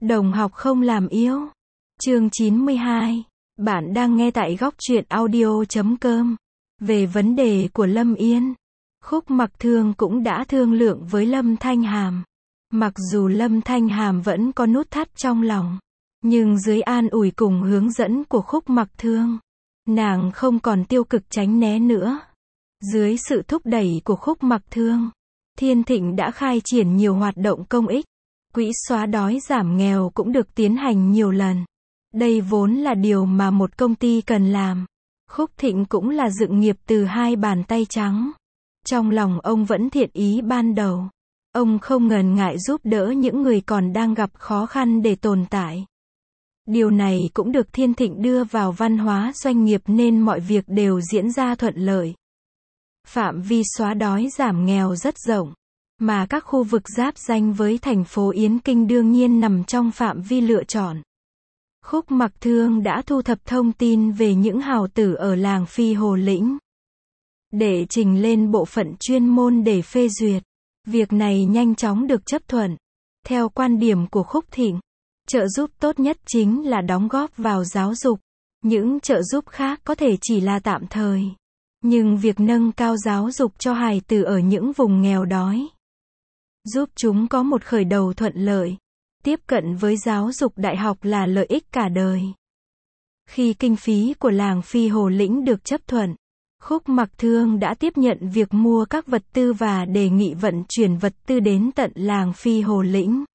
Đồng học không làm yêu. Chương 92. Bạn đang nghe tại góc truyện audio.com. Về vấn đề của Lâm Yên, Khúc Mặc Thương cũng đã thương lượng với Lâm Thanh Hàm. Mặc dù Lâm Thanh Hàm vẫn có nút thắt trong lòng, nhưng dưới an ủi cùng hướng dẫn của Khúc Mặc Thương, nàng không còn tiêu cực tránh né nữa. Dưới sự thúc đẩy của Khúc Mặc Thương, Thiên Thịnh đã khai triển nhiều hoạt động công ích. Quỹ xóa đói giảm nghèo cũng được tiến hành nhiều lần. Đây vốn là điều mà một công ty cần làm. Khúc Thịnh cũng là dựng nghiệp từ hai bàn tay trắng. Trong lòng ông vẫn thiện ý ban đầu. Ông không ngần ngại giúp đỡ những người còn đang gặp khó khăn để tồn tại. Điều này cũng được Thiên Thịnh đưa vào văn hóa doanh nghiệp nên mọi việc đều diễn ra thuận lợi. Phạm vi xóa đói giảm nghèo rất rộng, mà các khu vực giáp ranh với thành phố Yến Kinh đương nhiên nằm trong phạm vi lựa chọn. Khúc Mặc Thương đã thu thập thông tin về những hào tử ở làng Phi Hồ Lĩnh, để trình lên bộ phận chuyên môn để phê duyệt. Việc này nhanh chóng được chấp thuận. Theo quan điểm của Khúc Thịnh, trợ giúp tốt nhất chính là đóng góp vào giáo dục. Những trợ giúp khác có thể chỉ là tạm thời. Nhưng việc nâng cao giáo dục cho hài tử ở những vùng nghèo đói, giúp chúng có một khởi đầu thuận lợi, tiếp cận với giáo dục đại học là lợi ích cả đời. Khi kinh phí của làng Phi Hồ Lĩnh được chấp thuận, Khúc Mặc Thương đã tiếp nhận việc mua các vật tư và đề nghị vận chuyển vật tư đến tận làng Phi Hồ Lĩnh.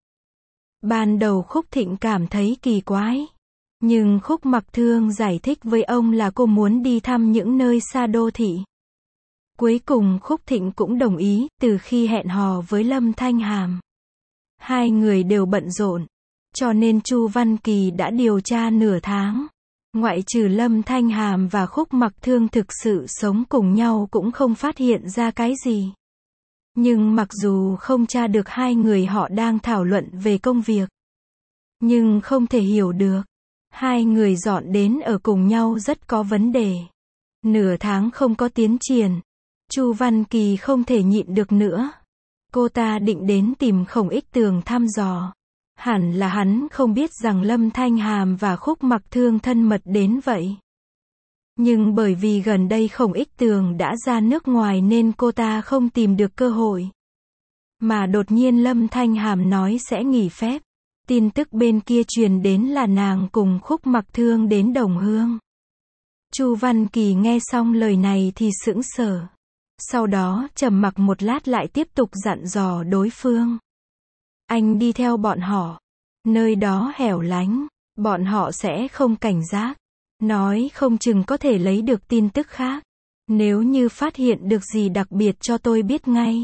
Ban đầu Khúc Thịnh cảm thấy kỳ quái, nhưng Khúc Mặc Thương giải thích với ông là cô muốn đi thăm những nơi xa đô thị. Cuối cùng Khúc Thịnh cũng đồng ý. Từ khi hẹn hò với Lâm Thanh Hàm, hai người đều bận rộn, cho nên Chu Văn Kỳ đã điều tra nửa tháng. Ngoại trừ Lâm Thanh Hàm và Khúc Mặc Thương thực sự sống cùng nhau cũng không phát hiện ra cái gì. Nhưng mặc dù không tra được hai người họ đang thảo luận về công việc, nhưng không thể hiểu được, hai người dọn đến ở cùng nhau rất có vấn đề. Nửa tháng không có tiến triển, Chu Văn Kỳ không thể nhịn được nữa. Cô ta định đến tìm Khổng Ích Tường thăm dò. Hẳn là hắn không biết rằng Lâm Thanh Hàm và Khúc Mặc Thương thân mật đến vậy. Nhưng bởi vì gần đây Khổng Ích Tường đã ra nước ngoài nên cô ta không tìm được cơ hội. Mà đột nhiên Lâm Thanh Hàm nói sẽ nghỉ phép. Tin tức bên kia truyền đến là nàng cùng Khúc Mặc Thương đến Đồng Hương. Chu Văn Kỳ nghe xong lời này thì sững sờ. Sau đó trầm mặc một lát lại tiếp tục dặn dò đối phương. Anh đi theo bọn họ. Nơi đó hẻo lánh, bọn họ sẽ không cảnh giác. Nói không chừng có thể lấy được tin tức khác. Nếu như phát hiện được gì đặc biệt cho tôi biết ngay.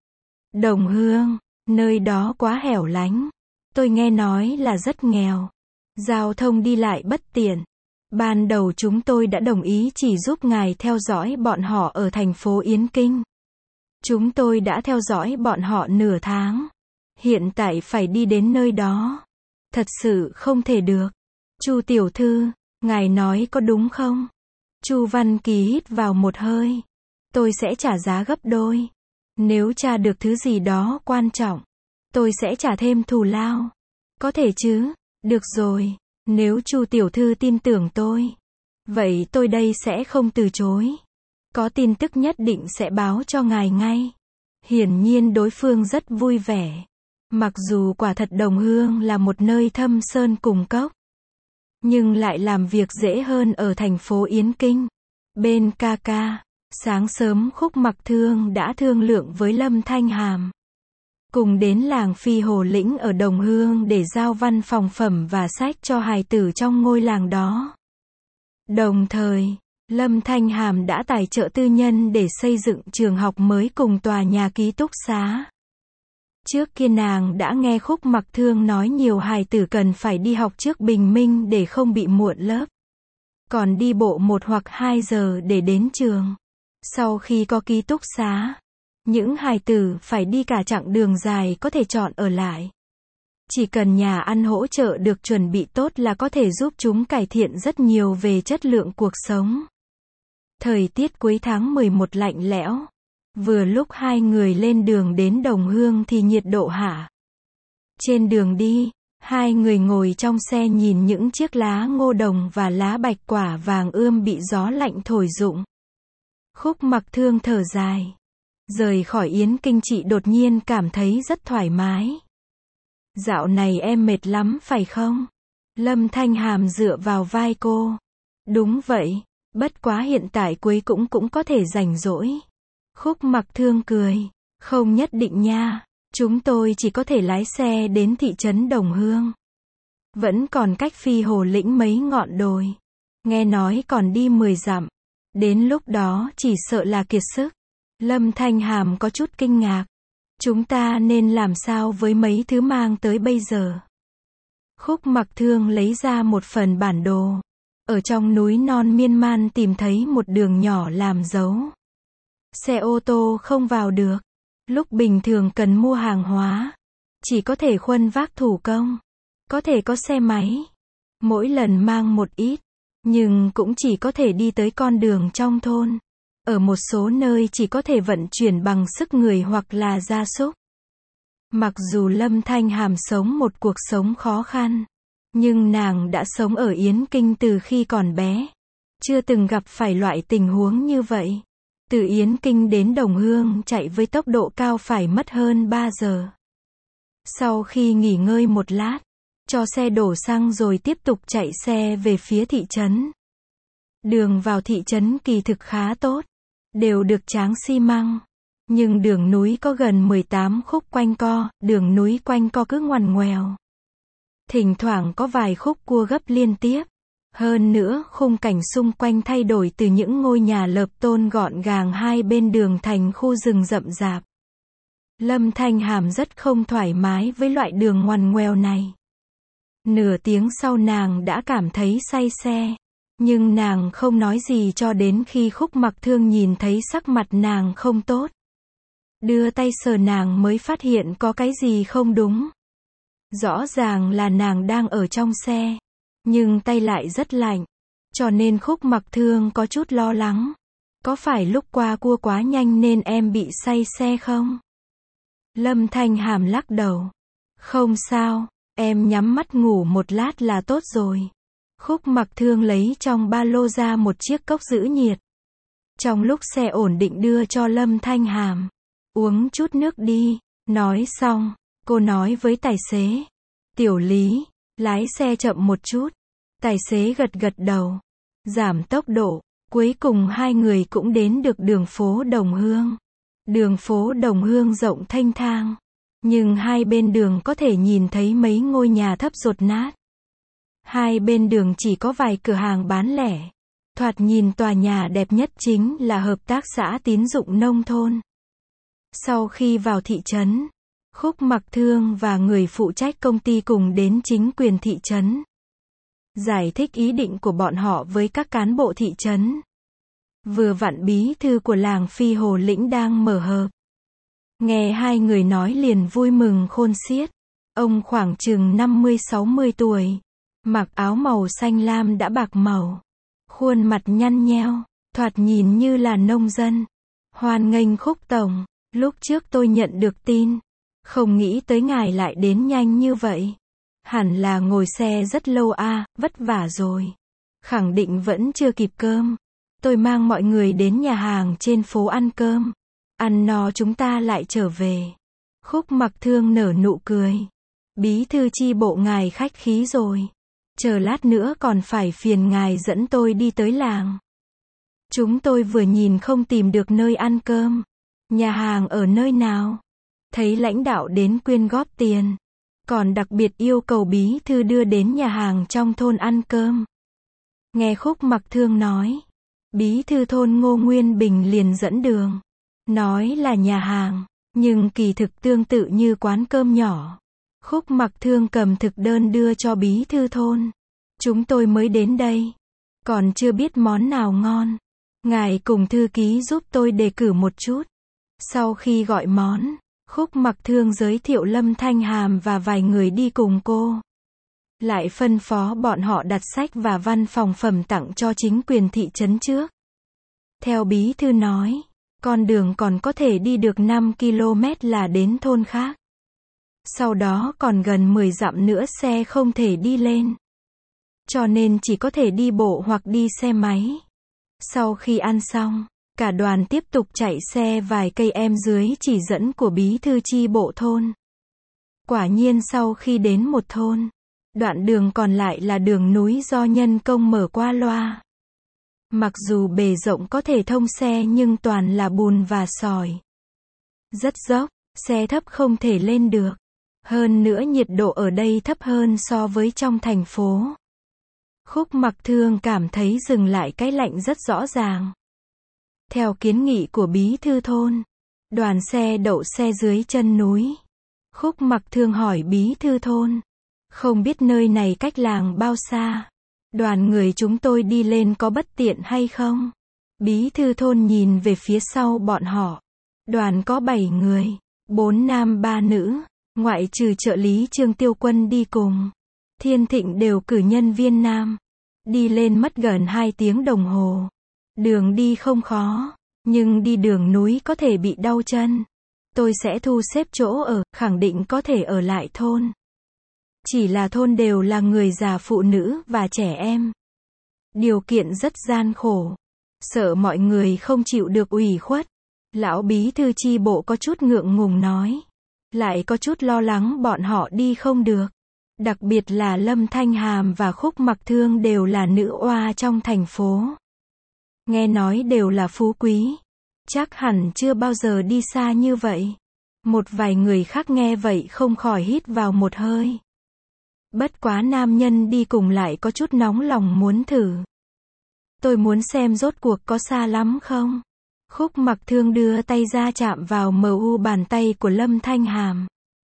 Đồng Hương, nơi đó quá hẻo lánh. Tôi nghe nói là rất nghèo. Giao thông đi lại bất tiện. Ban đầu chúng tôi đã đồng ý chỉ giúp ngài theo dõi bọn họ ở thành phố Yến Kinh. Chúng tôi đã theo dõi bọn họ nửa tháng. Hiện tại phải đi đến nơi đó. Thật sự không thể được. Chu tiểu thư, ngài nói có đúng không? Chu Văn Kỳ hít vào một hơi. Tôi sẽ trả giá gấp đôi. Nếu tra được thứ gì đó quan trọng, tôi sẽ trả thêm thù lao. Có thể chứ? Được rồi. Nếu Chu tiểu thư tin tưởng tôi, vậy tôi đây sẽ không từ chối. Có tin tức nhất định sẽ báo cho ngài ngay. Hiển nhiên đối phương rất vui vẻ. Mặc dù quả thật Đồng Hương là một nơi thâm sơn cùng cốc, nhưng lại làm việc dễ hơn ở thành phố Yến Kinh. Bên ca, sáng sớm Khúc Mặc Thương đã thương lượng với Lâm Thanh Hàm, cùng đến làng Phi Hồ Lĩnh ở Đồng Hương để giao văn phòng phẩm và sách cho hài tử trong ngôi làng đó. Đồng thời, Lâm Thanh Hàm đã tài trợ tư nhân để xây dựng trường học mới cùng tòa nhà ký túc xá. Trước kia nàng đã nghe Khúc Mặc Thương nói nhiều hài tử cần phải đi học trước bình minh để không bị muộn lớp. Còn đi bộ 1 hoặc 2 giờ để đến trường. Sau khi có ký túc xá, những hài tử phải đi cả chặng đường dài có thể chọn ở lại. Chỉ cần nhà ăn hỗ trợ được chuẩn bị tốt là có thể giúp chúng cải thiện rất nhiều về chất lượng cuộc sống. Thời tiết cuối tháng 11 lạnh lẽo. Vừa lúc hai người lên đường đến Đồng Hương thì nhiệt độ hạ. Trên đường đi, Hai người ngồi trong xe nhìn những chiếc lá ngô đồng và lá bạch quả vàng ươm bị gió lạnh thổi rụng. Khúc Mặc Thương thở dài. Rời khỏi Yến Kinh chị đột nhiên cảm thấy rất thoải mái. Dạo này em mệt lắm phải không? Lâm Thanh Hàm dựa vào vai cô. Đúng vậy, bất quá hiện tại cuối cũng có thể rảnh rỗi. Khúc Mặc Thương cười. Không nhất định nha, chúng tôi chỉ có thể lái xe đến thị trấn Đồng Hương. Vẫn còn cách Phi Hồ Lĩnh mấy ngọn đồi. Nghe nói còn đi 10 dặm. Đến lúc đó chỉ sợ là kiệt sức. Lâm Thanh Hàm có chút kinh ngạc. Chúng ta nên làm sao với mấy thứ mang tới bây giờ? Khúc Mặc Thương lấy ra một phần bản đồ. Ở trong núi non miên man tìm thấy một đường nhỏ làm dấu. Xe ô tô không vào được. Lúc bình thường cần mua hàng hóa, chỉ có thể khuân vác thủ công. Có thể có xe máy. Mỗi lần mang một ít, nhưng cũng chỉ có thể đi tới con đường trong thôn. Ở một số nơi chỉ có thể vận chuyển bằng sức người hoặc là gia súc. Mặc dù Lâm Thanh Hàm sống một cuộc sống khó khăn, nhưng nàng đã sống ở Yến Kinh từ khi còn bé. Chưa từng gặp phải loại tình huống như vậy. Từ Yến Kinh đến Đồng Hương chạy với tốc độ cao phải mất hơn 3 giờ. Sau khi nghỉ ngơi một lát, cho xe đổ xăng rồi tiếp tục chạy xe về phía thị trấn. Đường vào thị trấn kỳ thực khá tốt, đều được tráng xi măng. Nhưng đường núi có gần 18 khúc quanh co, đường núi quanh co cứ ngoằn ngoèo. Thỉnh thoảng có vài khúc cua gấp liên tiếp. Hơn nữa, khung cảnh xung quanh thay đổi từ những ngôi nhà lợp tôn gọn gàng hai bên đường thành khu rừng rậm rạp. Lâm Thanh Hàm rất không thoải mái với loại đường ngoằn ngoèo này. Nửa tiếng sau nàng đã cảm thấy say xe. Nhưng nàng không nói gì cho đến khi Khúc Mặc Thương nhìn thấy sắc mặt nàng không tốt. Đưa tay sờ nàng mới phát hiện có cái gì không đúng. Rõ ràng là nàng đang ở trong xe. Nhưng tay lại rất lạnh. Cho nên Khúc Mặc Thương có chút lo lắng. Có phải lúc qua cua quá nhanh nên em bị say xe không? Lâm Thanh Hàm lắc đầu. Không sao, em nhắm mắt ngủ một lát là tốt rồi. Khúc Mặc Thương lấy trong ba lô ra một chiếc cốc giữ nhiệt. Trong lúc xe ổn định đưa cho Lâm Thanh Hàm. Uống chút nước đi. Nói xong, cô nói với tài xế. Tiểu Lý, lái xe chậm một chút. Tài xế gật gật đầu. Giảm tốc độ. Cuối cùng hai người cũng đến được đường phố Đồng Hương. Đường phố Đồng Hương rộng thênh thang. Nhưng hai bên đường có thể nhìn thấy mấy ngôi nhà thấp dột nát. Hai bên đường chỉ có vài cửa hàng bán lẻ. Thoạt nhìn tòa nhà đẹp nhất chính là Hợp tác xã tín dụng nông thôn. Sau khi vào thị trấn, Khúc Mặc Thương và người phụ trách công ty cùng đến chính quyền thị trấn. Giải thích ý định của bọn họ với các cán bộ thị trấn. Vừa vặn bí thư của làng Phi Hồ Lĩnh đang mở họp. Nghe hai người nói liền vui mừng khôn xiết. Ông khoảng chừng 50-60 tuổi. Mặc áo màu xanh lam đã bạc màu. Khuôn mặt nhăn nheo, thoạt nhìn như là nông dân. Hoan nghênh Khúc tổng, lúc trước tôi nhận được tin. Không nghĩ tới ngài lại đến nhanh như vậy. Hẳn là ngồi xe rất lâu vất vả rồi. Khẳng định vẫn chưa kịp cơm. Tôi mang mọi người đến nhà hàng trên phố ăn cơm. Ăn no chúng ta lại trở về. Khúc Mặc Thương nở nụ cười. Bí thư chi bộ ngài khách khí rồi. Chờ lát nữa còn phải phiền ngài dẫn tôi đi tới làng. Chúng tôi vừa nhìn không tìm được nơi ăn cơm. Nhà hàng ở nơi nào? Thấy lãnh đạo đến quyên góp tiền. Còn đặc biệt yêu cầu bí thư đưa đến nhà hàng trong thôn ăn cơm. Nghe Khúc Mặc Thương nói. Bí thư thôn Ngô Nguyên Bình liền dẫn đường. Nói là nhà hàng, nhưng kỳ thực tương tự như quán cơm nhỏ. Khúc Mặc Thương cầm thực đơn đưa cho bí thư thôn. Chúng tôi mới đến đây. Còn chưa biết món nào ngon. Ngài cùng thư ký giúp tôi đề cử một chút. Sau khi gọi món, Khúc Mặc Thương giới thiệu Lâm Thanh Hàm và vài người đi cùng cô. Lại phân phó bọn họ đặt sách và văn phòng phẩm tặng cho chính quyền thị trấn trước. Theo bí thư nói, con đường còn có thể đi được 5 km là đến thôn khác. Sau đó còn gần 10 dặm nữa xe không thể đi lên. Cho nên chỉ có thể đi bộ hoặc đi xe máy. Sau khi ăn xong, cả đoàn tiếp tục chạy xe vài cây dưới chỉ dẫn của bí thư chi bộ thôn. Quả nhiên sau khi đến một thôn, đoạn đường còn lại là đường núi do nhân công mở qua loa. Mặc dù bề rộng có thể thông xe nhưng toàn là bùn và sỏi. Rất dốc, xe thấp không thể lên được. Hơn nữa nhiệt độ ở đây thấp hơn so với trong thành phố. Khúc Mặc Thương cảm thấy dừng lại cái lạnh rất rõ ràng. Theo kiến nghị của bí thư thôn, đoàn xe đậu xe dưới chân núi. Khúc Mặc Thương hỏi bí thư thôn, không biết nơi này cách làng bao xa? Đoàn người chúng tôi đi lên có bất tiện hay không? Bí thư thôn nhìn về phía sau bọn họ. Đoàn có 7 người, 4 nam 3 nữ, ngoại trừ trợ lý Trương Tiêu Quân đi cùng. Thiên Thịnh đều cử nhân viên nam. Đi lên mất gần 2 tiếng đồng hồ. Đường đi không khó, nhưng đi đường núi có thể bị đau chân. Tôi sẽ thu xếp chỗ ở, khẳng định có thể ở lại thôn. Chỉ là thôn đều là người già, phụ nữ và trẻ em. Điều kiện rất gian khổ. Sợ mọi người không chịu được ủy khuất. Lão bí thư chi bộ có chút ngượng ngùng nói. Lại có chút lo lắng bọn họ đi không được. Đặc biệt là Lâm Thanh Hàm và Khúc Mặc Thương đều là nữ oa trong thành phố. Nghe nói đều là phú quý. Chắc hẳn chưa bao giờ đi xa như vậy. Một vài người khác nghe vậy không khỏi hít vào một hơi. Bất quá nam nhân đi cùng lại có chút nóng lòng muốn thử. Tôi muốn xem rốt cuộc có xa lắm không? Khúc Mặc Thương đưa tay ra chạm vào mu bàn tay của Lâm Thanh Hàm.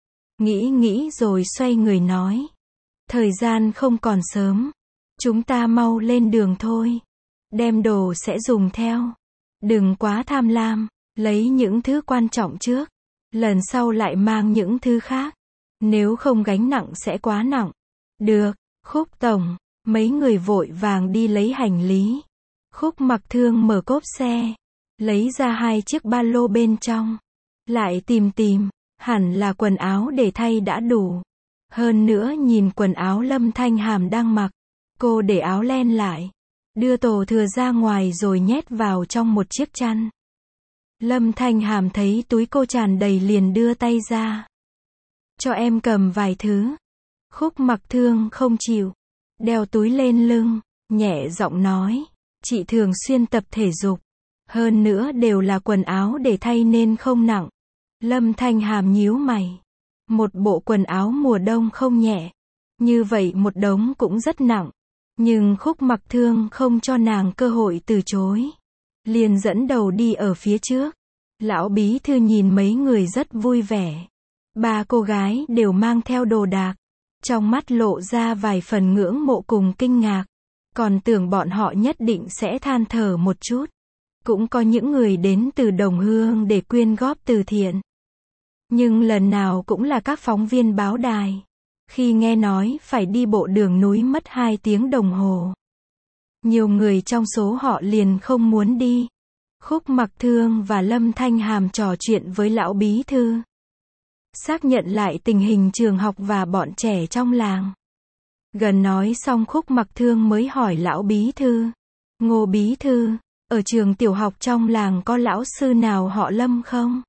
Nghĩ rồi xoay người nói. Thời gian không còn sớm. Chúng ta mau lên đường thôi. Đem đồ sẽ dùng theo. Đừng quá tham lam. Lấy những thứ quan trọng trước. Lần sau lại mang những thứ khác. Nếu không gánh nặng sẽ quá nặng. Được, Khúc tổng. Mấy người vội vàng đi lấy hành lý. Khúc Mặc Thương mở cốp xe. Lấy ra 2 chiếc ba lô bên trong. Lại tìm. Hẳn là quần áo để thay đã đủ. Hơn nữa nhìn quần áo Lâm Thanh Hàm đang mặc. Cô để áo len lại. Đưa tổ thừa ra ngoài rồi nhét vào trong một chiếc chăn. Lâm Thanh Hàm thấy túi cô tràn đầy liền đưa tay ra. Cho em cầm vài thứ. Khúc Mặc Thương không chịu. Đeo túi lên lưng. Nhẹ giọng nói. Chị thường xuyên tập thể dục. Hơn nữa đều là quần áo để thay nên không nặng. Lâm Thanh Hàm nhíu mày. Một bộ quần áo mùa đông không nhẹ. Như vậy một đống cũng rất nặng. Nhưng Khúc Mặc Thương không cho nàng cơ hội từ chối. Liền dẫn đầu đi ở phía trước. Lão bí thư nhìn mấy người rất vui vẻ. 3 cô gái đều mang theo đồ đạc. Trong mắt lộ ra vài phần ngưỡng mộ cùng kinh ngạc. Còn tưởng bọn họ nhất định sẽ than thở một chút. Cũng có những người đến từ đồng hương để quyên góp từ thiện. Nhưng lần nào cũng là các phóng viên báo đài. Khi nghe nói phải đi bộ đường núi mất 2 tiếng đồng hồ. Nhiều người trong số họ liền không muốn đi. Khúc Mặc Thương và Lâm Thanh Hàm trò chuyện với lão bí thư. Xác nhận lại tình hình trường học và bọn trẻ trong làng. Gần nói xong Khúc Mặc Thương mới hỏi lão bí thư. Ngô bí thư, ở trường tiểu học trong làng có lão sư nào họ Lâm không?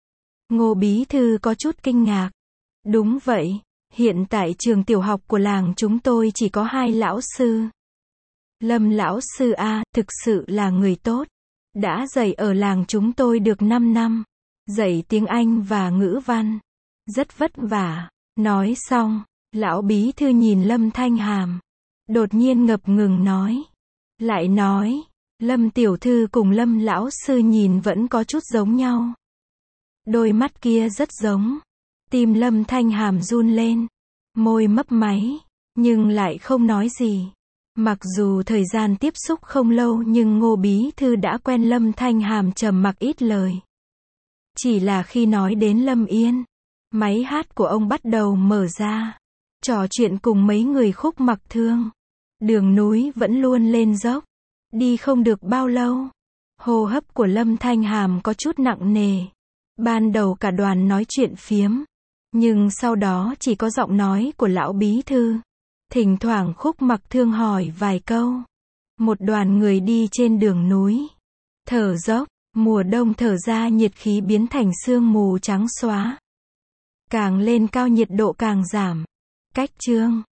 Ngô bí thư có chút kinh ngạc. Đúng vậy, hiện tại trường tiểu học của làng chúng tôi chỉ có 2 lão sư. Lâm lão sư A, thực sự là người tốt. Đã dạy ở làng chúng tôi được 5 năm. Dạy tiếng Anh và ngữ văn. Rất vất vả. Nói xong, lão bí thư nhìn Lâm Thanh Hàm. Đột nhiên ngập ngừng nói. Lại nói, Lâm tiểu thư cùng Lâm lão sư nhìn vẫn có chút giống nhau. Đôi mắt kia rất giống. Tim Lâm Thanh Hàm run lên. Môi mấp máy. Nhưng lại không nói gì. Mặc dù thời gian tiếp xúc không lâu nhưng Ngô bí thư đã quen Lâm Thanh Hàm trầm mặc ít lời. Chỉ là khi nói đến Lâm Yên, máy hát của ông bắt đầu mở ra. Trò chuyện cùng mấy người Khúc Mặc Thương. Đường núi vẫn luôn lên dốc. Đi không được bao lâu. Hô hấp của Lâm Thanh Hàm có chút nặng nề. Ban đầu cả đoàn nói chuyện phiếm. Nhưng sau đó chỉ có giọng nói của lão bí thư. Thỉnh thoảng Khúc Mặc Thương hỏi vài câu. Một đoàn người đi trên đường núi. Thở dốc, mùa đông thở ra nhiệt khí biến thành sương mù trắng xóa. Càng lên cao nhiệt độ càng giảm. Cách chương